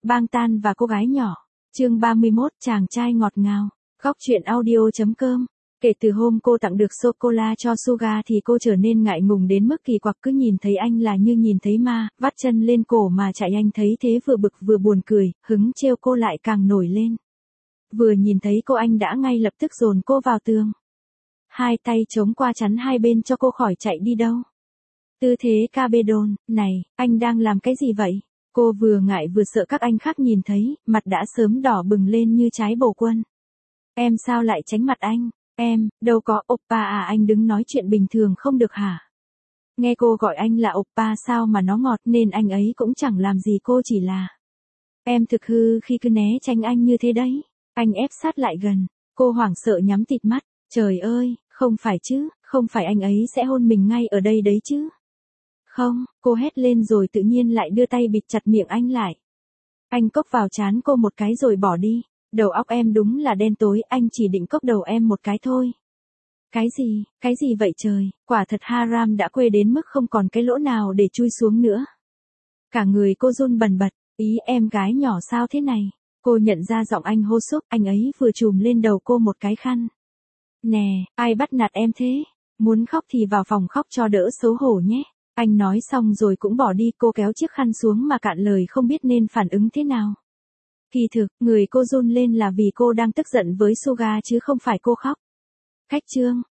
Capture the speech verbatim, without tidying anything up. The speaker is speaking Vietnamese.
Bang Tan và cô gái nhỏ. Chương ba mươi mốt, chàng trai ngọt ngào. Góc truyện audio.com. Kể từ hôm cô tặng được sô-cô-la cho Suga thì cô trở nên ngại ngùng đến mức kỳ quặc, cứ nhìn thấy anh là như nhìn thấy ma, vắt chân lên cổ mà chạy. Anh thấy thế vừa bực vừa buồn cười, hứng trêu cô lại càng nổi lên. Vừa nhìn thấy cô anh đã ngay lập tức dồn cô vào tường. Hai tay chống qua chắn hai bên cho cô khỏi chạy đi đâu. Tư thế cabedon, này, anh đang làm cái gì vậy? Cô vừa ngại vừa sợ các anh khác nhìn thấy, mặt đã sớm đỏ bừng lên như trái bồ quân. Em sao lại tránh mặt anh? Em, đâu có, oppa à, anh đứng nói chuyện bình thường không được hả? Nghe cô gọi anh là oppa sao mà nó ngọt, nên anh ấy cũng chẳng làm gì cô, chỉ là em thực hư khi cứ né tránh anh như thế đấy. Anh ép sát lại gần, cô hoảng sợ nhắm tịt mắt. Trời ơi, không phải chứ, không phải anh ấy sẽ hôn mình ngay ở đây đấy chứ? Không, cô hét lên rồi tự nhiên lại đưa tay bịt chặt miệng anh lại. Anh cốc vào trán cô một cái rồi bỏ đi. Đầu óc em đúng là đen tối, anh chỉ định cốc đầu em một cái thôi. Cái gì, cái gì vậy trời, quả thật haram đã quê đến mức không còn cái lỗ nào để chui xuống nữa. Cả người cô run bần bật, ý em gái nhỏ sao thế này? Cô nhận ra giọng anh hô súc, anh ấy vừa trùm lên đầu cô một cái khăn. Nè, ai bắt nạt em thế? Muốn khóc thì vào phòng khóc cho đỡ xấu hổ nhé. Anh nói xong rồi cũng bỏ đi, cô kéo chiếc khăn xuống mà cạn lời không biết nên phản ứng thế nào. Kỳ thực, người cô run lên là vì cô đang tức giận với Suga chứ không phải cô khóc. Khách trương,